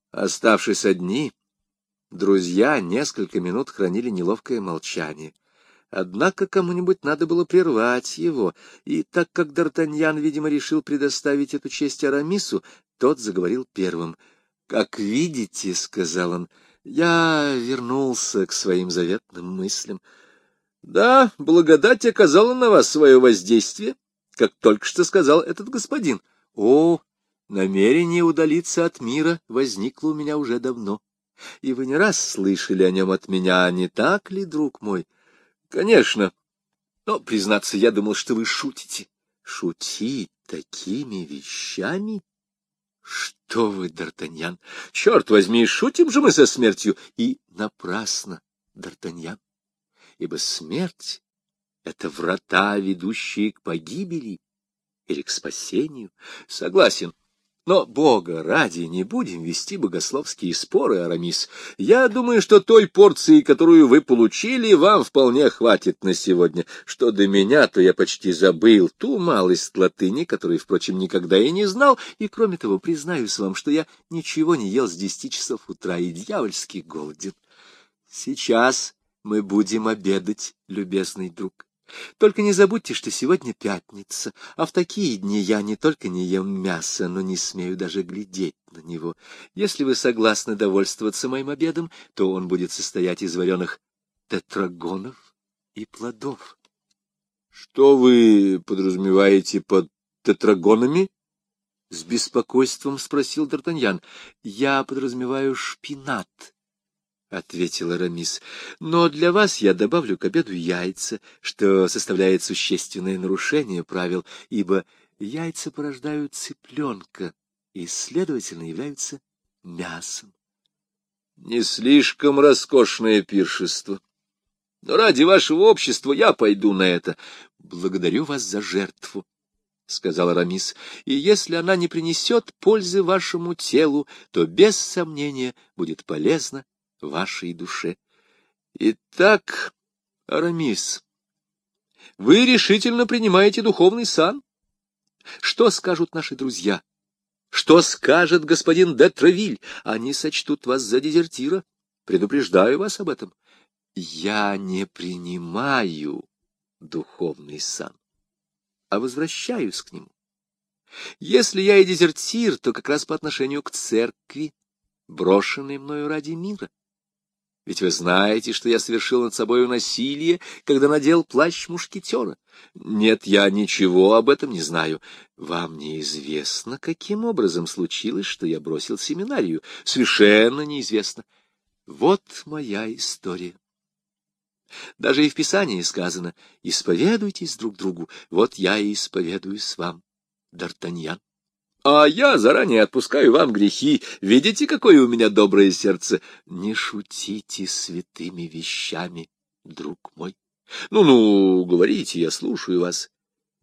Оставшись одни, друзья несколько минут хранили неловкое молчание. Однако кому-нибудь надо было прервать его, и так как Д'Артаньян, видимо, решил предоставить эту честь Арамису, тот заговорил первым. — Как видите, — сказал он, — я вернулся к своим заветным мыслям. — Да, благодать оказала на вас свое воздействие, как только что сказал этот господин. — О, намерение удалиться от мира возникло у меня уже давно, и вы не раз слышали о нем от меня, не так ли, друг мой? — Конечно. Но, признаться, я думал, что вы шутите. — Шутить такими вещами? Что вы, Д'Артаньян? Черт возьми, шутим же мы со смертью. И напрасно, Д'Артаньян, ибо смерть — это врата, ведущие к погибели или к спасению. Согласен. Но, Бога ради, не будем вести богословские споры, Арамис. Я думаю, что той порции, которую вы получили, вам вполне хватит на сегодня. Что до меня, то я почти забыл ту малость латыни, которую, впрочем, никогда и не знал, и, кроме того, признаюсь вам, что я ничего не ел с 10 часов утра и дьявольски голоден. Сейчас мы будем обедать, любезный друг. Только не забудьте, что сегодня пятница, а в такие дни я не только не ем мясо, но не смею даже глядеть на него. Если вы согласны довольствоваться моим обедом, то он будет состоять из вареных тетрагонов и плодов. — Что вы подразумеваете под тетрагонами? — с беспокойством спросил Д'Артаньян. — Я подразумеваю шпинат, — ответил Арамис, — но для вас я добавлю к обеду яйца, что составляет существенное нарушение правил, ибо яйца порождают цыпленка и, следовательно, являются мясом. Не слишком роскошное пиршество, но ради вашего общества я пойду на это. Благодарю вас за жертву, — сказал Арамис, — и если она не принесет пользы вашему телу, то без сомнения будет полезна вашей душе. Итак, Арамис, вы решительно принимаете духовный сан? Что скажут наши друзья? Что скажет господин де Тревиль? Они сочтут вас за дезертира. Предупреждаю вас об этом. Я не принимаю духовный сан, а возвращаюсь к нему. Если я и дезертир, то как раз по отношению к церкви, брошенной мною ради мира. Ведь вы знаете, что я совершил над собою насилие, когда надел плащ мушкетера. Нет, я ничего об этом не знаю. Вам неизвестно, каким образом случилось, что я бросил семинарию. Совершенно неизвестно. Вот моя история. Даже и в Писании сказано: «Исповедуйтесь друг другу». Вот я и исповедуюсь вам, Д'Артаньян. А я заранее отпускаю вам грехи. Видите, какое у меня доброе сердце? Не шутите святыми вещами, друг мой. Ну-ну, говорите, я слушаю вас.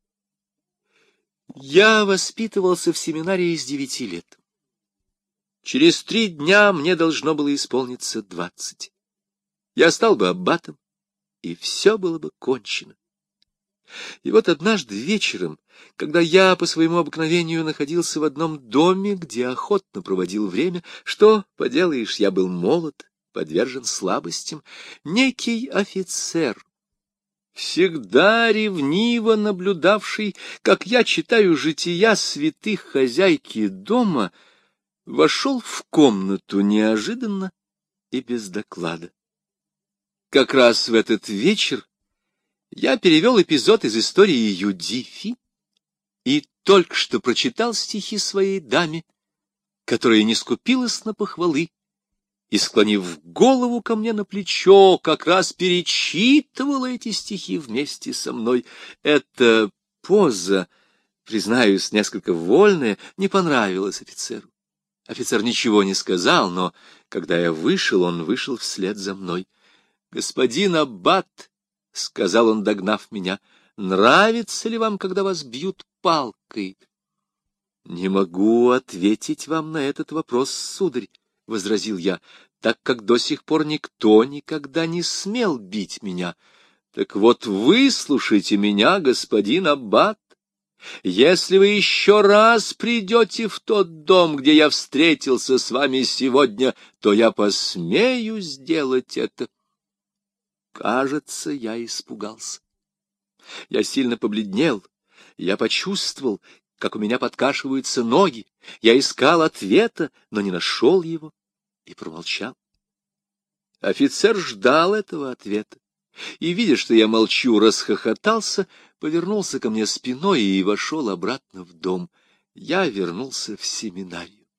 Я воспитывался в семинарии с 9 лет. Через 3 дня мне должно было исполниться 20. Я стал бы аббатом, и все было бы кончено. И вот однажды вечером, когда я по своему обыкновению находился в одном доме, где охотно проводил время, что поделаешь, я был молод, подвержен слабостям, некий офицер, всегда ревниво наблюдавший, как я читаю жития святых хозяйки дома, вошел в комнату неожиданно и без доклада. Как раз в этот вечер я перевел эпизод из истории Юдифи и только что прочитал стихи своей даме, которая не скупилась на похвалы, и, склонив голову ко мне на плечо, как раз перечитывала эти стихи вместе со мной. Эта поза, признаюсь, несколько вольная, не понравилась офицеру. Офицер ничего не сказал, но, когда я вышел, он вышел вслед за мной. — Господин аббат, — сказал он, догнав меня, — нравится ли вам, когда вас бьют палкой? — Не могу ответить вам на этот вопрос, сударь, — возразил я, — так как до сих пор никто никогда не смел бить меня. Так вот, выслушайте меня, господин аббат, Если вы еще раз придете в тот дом, где я встретился с вами сегодня, то я посмею сделать это. Кажется, я испугался. Я сильно побледнел. Я почувствовал, как у меня подкашиваются ноги. Я искал ответа, но не нашел его и промолчал. Офицер ждал этого ответа, и, видя, что я молчу, расхохотался, повернулся ко мне спиной и вошел обратно в дом. Я вернулся в семинарию.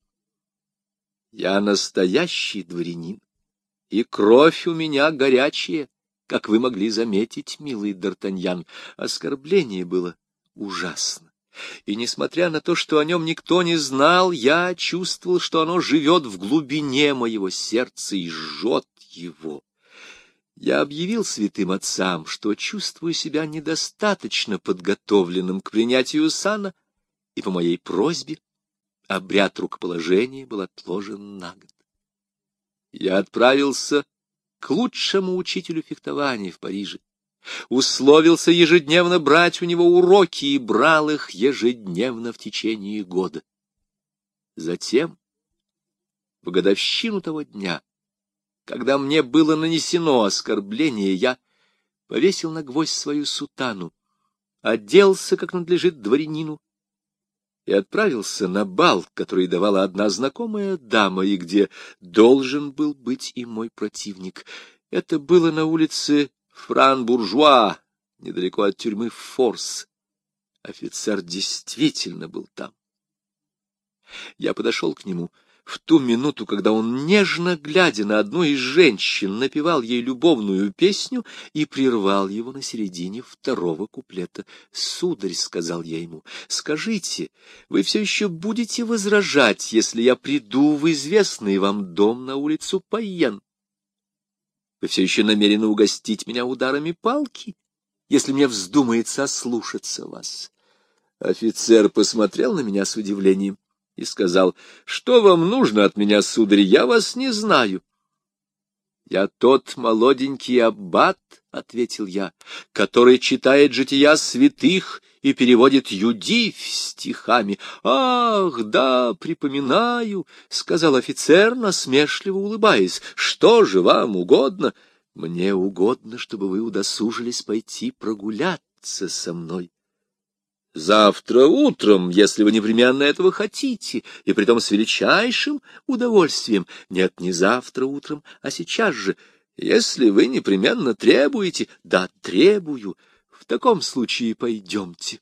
Я настоящий дворянин, и кровь у меня горячая, как вы могли заметить, милый Д'Артаньян. Оскорбление было ужасно. И, несмотря на то, что о нем никто не знал, я чувствовал, что оно живет в глубине моего сердца и жжет его. Я объявил святым отцам, что чувствую себя недостаточно подготовленным к принятию сана, и по моей просьбе обряд рукоположения был отложен на год. Я отправился к лучшему учителю фехтования в Париже, условился ежедневно брать у него уроки и брал их ежедневно в течение года. Затем, в годовщину того дня, когда мне было нанесено оскорбление, я повесил на гвоздь свою сутану, оделся, как надлежит дворянину, и отправился на бал, который давала одна знакомая дама, и где должен был быть и мой противник. Это было на улице Фран-Буржуа, недалеко от тюрьмы Форс. Офицер действительно был там. Я подошел к нему в ту минуту, когда он, нежно глядя на одну из женщин, напевал ей любовную песню и прервал его на середине второго куплета. «Сударь, — сказал я ему, — скажите, вы все еще будете возражать, если я приду в известный вам дом на улицу Пайен? Вы все еще намерены угостить меня ударами палки, если мне вздумается ослушаться вас?» Офицер посмотрел на меня с удивлением и сказал: «Что вам нужно от меня, сударь? Я вас не знаю». «Я тот молоденький аббат, — ответил я, — который читает жития святых и переводит Юдив стихами». «Ах, да, припоминаю, — сказал офицер, насмешливо улыбаясь. — Что же вам угодно?» «Мне угодно, чтобы вы удосужились пойти прогуляться со мной. Завтра утром, если вы непременно этого хотите, и притом с величайшим удовольствием. Нет, не завтра утром, а сейчас же, если вы непременно требуете». «Да, требую. В таком случае пойдемте».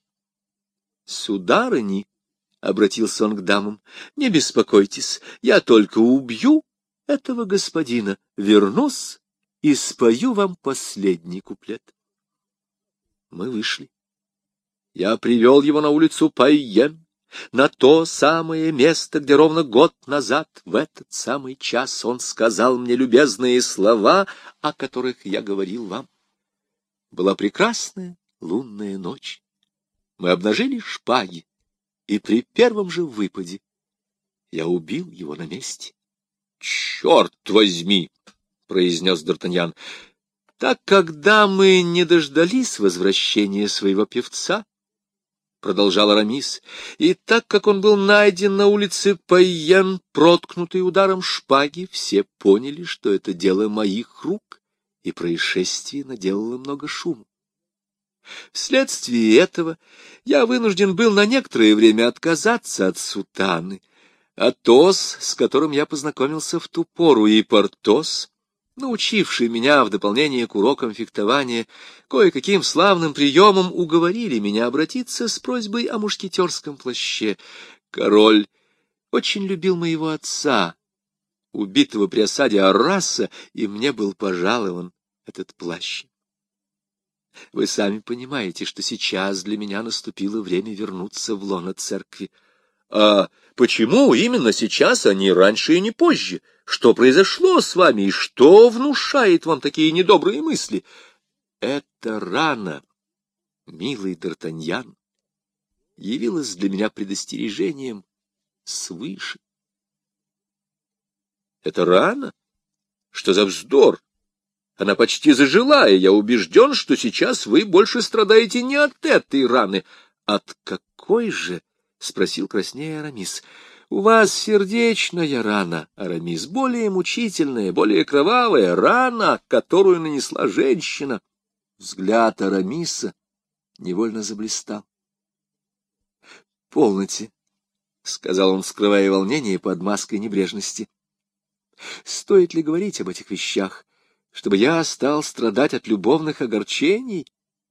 «Сударыни, — обратился он к дамам, — не беспокойтесь, я только убью этого господина, вернусь и спою вам последний куплет». Мы вышли. Я привел его на улицу Пайен, на то самое место, где ровно год назад, в этот самый час, он сказал мне любезные слова, о которых я говорил вам. Была прекрасная лунная ночь. Мы обнажили шпаги, и при первом же выпаде я убил его на месте. — Черт возьми! — произнес Д'Артаньян. Так, когда мы не дождались возвращения своего певца, — продолжал Арамис, — и так как он был найден на улице Пайен, проткнутый ударом шпаги, все поняли, что это дело моих рук, и происшествие наделало много шума. Вследствие этого я вынужден был на некоторое время отказаться от сутаны. Атос, с которым я познакомился в ту пору, и Портос, научивший меня в дополнение к урокам фехтования кое-каким славным приемам, уговорили меня обратиться с просьбой о мушкетерском плаще. Король очень любил моего отца, убитого при осаде Арраса, и мне был пожалован этот плащ. Вы сами понимаете, что сейчас для меня наступило время вернуться в лоно церкви. — А почему именно сейчас, а не раньше и не позже? Что произошло с вами, и что внушает вам такие недобрые мысли? Эта рана, милый Д'Артаньян, явилась для меня предостережением свыше. Это рана? Что за вздор? Она почти зажила, и я убежден, что сейчас вы больше страдаете не от этой раны, от какой какой же? — спросил краснея Арамис. — У вас сердечная рана, Арамис, более мучительная, более кровавая рана, которую нанесла женщина. Взгляд Арамиса невольно заблистал. — Полноте, — сказал он, скрывая волнение под маской небрежности. — Стоит ли говорить об этих вещах, чтобы я стал страдать от любовных огорчений?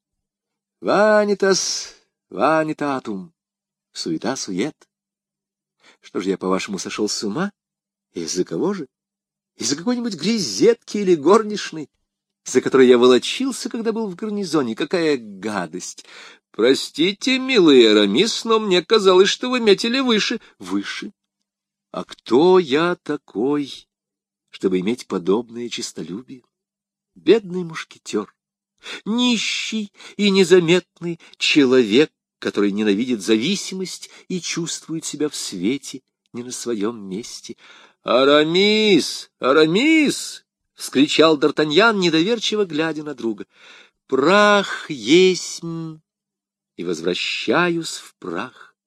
Ванитас, ванитатум, суета-сует. Что же я, по-вашему, сошел с ума? Из-за кого же? Из-за какой-нибудь грезетки или горничной, за которой я волочился, когда был в гарнизоне? Какая гадость! Простите, милый Арамис, но мне казалось, что вы метили выше. Выше? А кто я такой, чтобы иметь подобное честолюбие? Бедный мушкетер, нищий и незаметный человек, который ненавидит зависимость и чувствует себя в свете, не на своем месте. «Арамис! Арамис!» — вскричал Д'Артаньян, недоверчиво глядя на друга. «Прах есмь, и возвращаюсь в прах.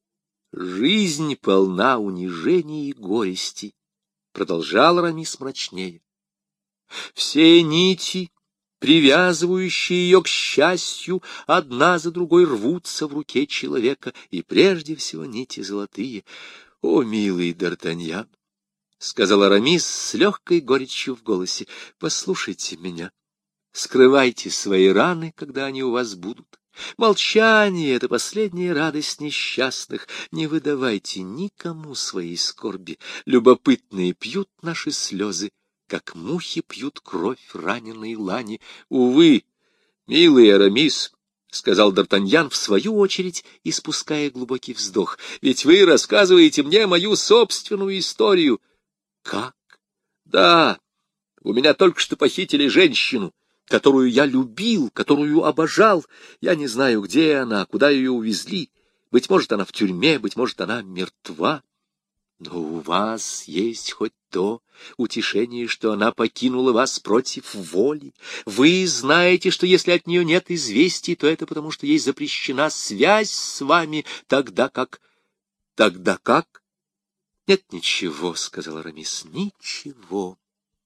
Жизнь полна унижений и горести», — продолжал Арамис мрачнее. «Все нити, привязывающие ее к счастью, одна за другой рвутся в руке человека, и прежде всего нити золотые. О, милый Д'Артаньян, — сказал Арамис с легкой горечью в голосе, — послушайте меня. Скрывайте свои раны, когда они у вас будут. Молчание — это последняя радость несчастных. Не выдавайте никому своей скорби. Любопытные пьют наши слезы, как мухи пьют кровь раненой лани. Увы, милый Арамис, — сказал Д'Артаньян, в свою очередь, испуская глубокий вздох, — ведь вы рассказываете мне мою собственную историю. Как? Да, у меня только что похитили женщину, которую я любил, которую обожал. Я не знаю, где она, куда ее увезли. Быть может, она в тюрьме, быть может, она мертва. Но у вас есть хоть то утешение, что она покинула вас против воли. Вы знаете, что если от нее нет известий, то это потому, что ей запрещена связь с вами, тогда как... Тогда как? Нет, ничего, — сказал Арамис, — ничего.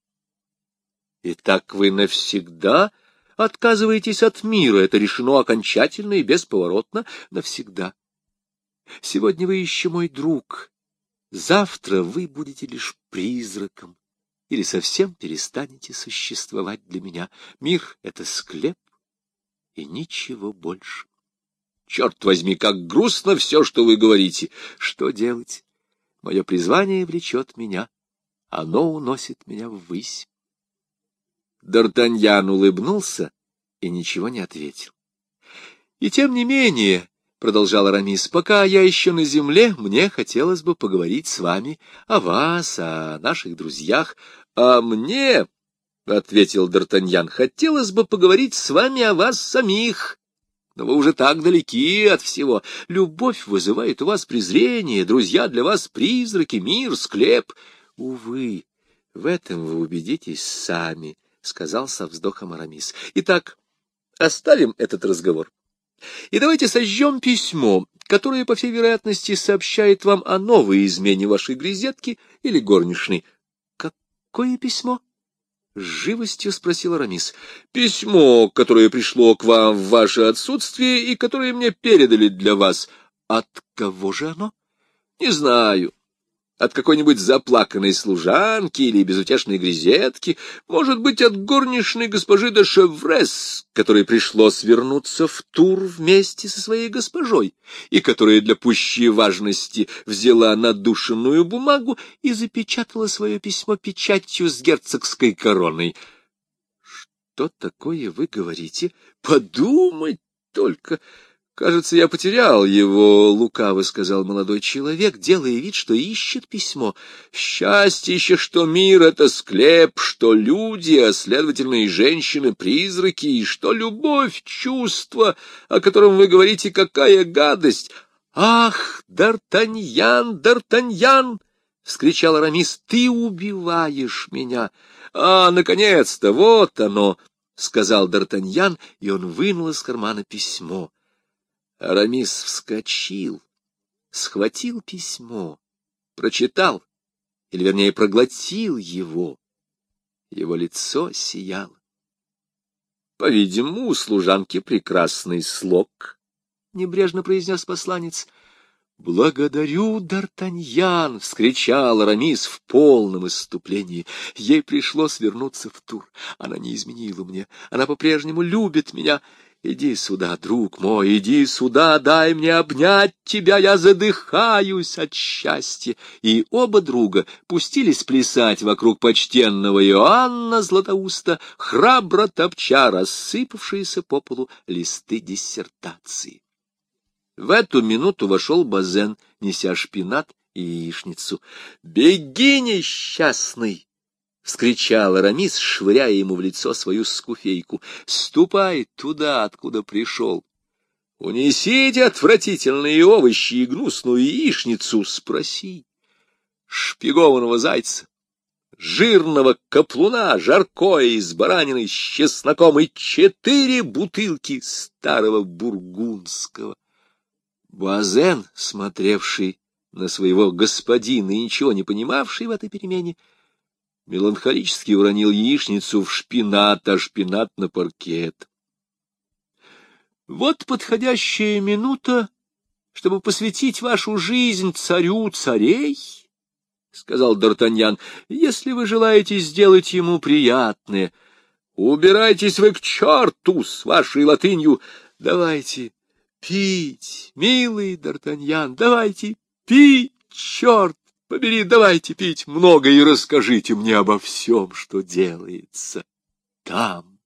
Итак, вы навсегда отказываетесь от мира. Это решено окончательно и бесповоротно навсегда. Сегодня вы еще мой друг. Завтра вы будете лишь призраком или совсем перестанете существовать для меня. Мир — это склеп и ничего больше. Черт возьми, как грустно все, что вы говорите. Что делать? Мое призвание влечет меня. Оно уносит меня ввысь. Д'Артаньян улыбнулся и ничего не ответил. — И тем не менее, — продолжал Арамис, — пока я еще на земле, мне хотелось бы поговорить с вами о вас, о наших друзьях. — А мне, — ответил Д'Артаньян, — хотелось бы поговорить с вами о вас самих. Но вы уже так далеки от всего. Любовь вызывает у вас презрение, друзья для вас призраки, мир, склеп. Увы, в этом вы убедитесь сами, — сказал со вздохом Арамис. — Итак, оставим этот разговор. И давайте сожжем письмо, которое, по всей вероятности, сообщает вам о новой измене вашей грезетки или горничной. — Какое письмо? — с живостью спросил Арамис. — Письмо, которое пришло к вам в ваше отсутствие и которое мне передали для вас. — От кого же оно? — Не знаю. От какой-нибудь заплаканной служанки или безутешной грезетки, может быть, от горничной госпожи де Шеврес, которой пришлось вернуться в Тур вместе со своей госпожой, и которая для пущей важности взяла надушенную бумагу и запечатала свое письмо печатью с герцогской короной. — Что такое вы говорите? Подумать только! «Кажется, я потерял его», — лукаво сказал молодой человек, делая вид, что ищет письмо. «Счастье еще, что мир — это склеп, что люди, а следовательно и женщины — призраки, и что любовь — чувство, о котором вы говорите, какая гадость!» «Ах, Д'Артаньян, Д'Артаньян!» — вскричал Арамис. «Ты убиваешь меня!» «А, наконец-то, вот оно!» — сказал Д'Артаньян, и он вынул из кармана письмо. Арамис вскочил, схватил письмо, прочитал, или, вернее, проглотил его. Его лицо сияло. По-видимому, у служанки прекрасный слог, — небрежно произнес посланец. «Благодарю, Д'Артаньян!» — вскричал Арамис в полном исступлении. Ей пришлось вернуться в Тур. Она не изменила мне. Она по-прежнему любит меня. Иди сюда, друг мой, иди сюда, дай мне обнять тебя, я задыхаюсь от счастья. И оба друга пустились плясать вокруг почтенного Иоанна Златоуста, храбро топча рассыпавшиеся по полу листы диссертации. В эту минуту вошел Базен, неся шпинат и яичницу. «Беги, несчастный!» — вскричал Арамис, швыряя ему в лицо свою скуфейку. «Ступай туда, откуда пришел. Унесите отвратительные овощи и гнусную яичницу, спроси шпигованного зайца, жирного каплуна, жаркое из баранины с чесноком и 4 бутылки старого бургундского». Базен, смотревший на своего господина и ничего не понимавший в этой перемене, меланхолически уронил яичницу в шпинат, а шпинат на паркет. «Вот подходящая минута, чтобы посвятить вашу жизнь царю царей, — сказал Д'Артаньян, — если вы желаете сделать ему приятное. Убирайтесь вы к черту с вашей латынью. Давайте пить, милый Д'Артаньян, давайте пить, черт побери, давайте пить много и расскажите мне обо всем, что делается там,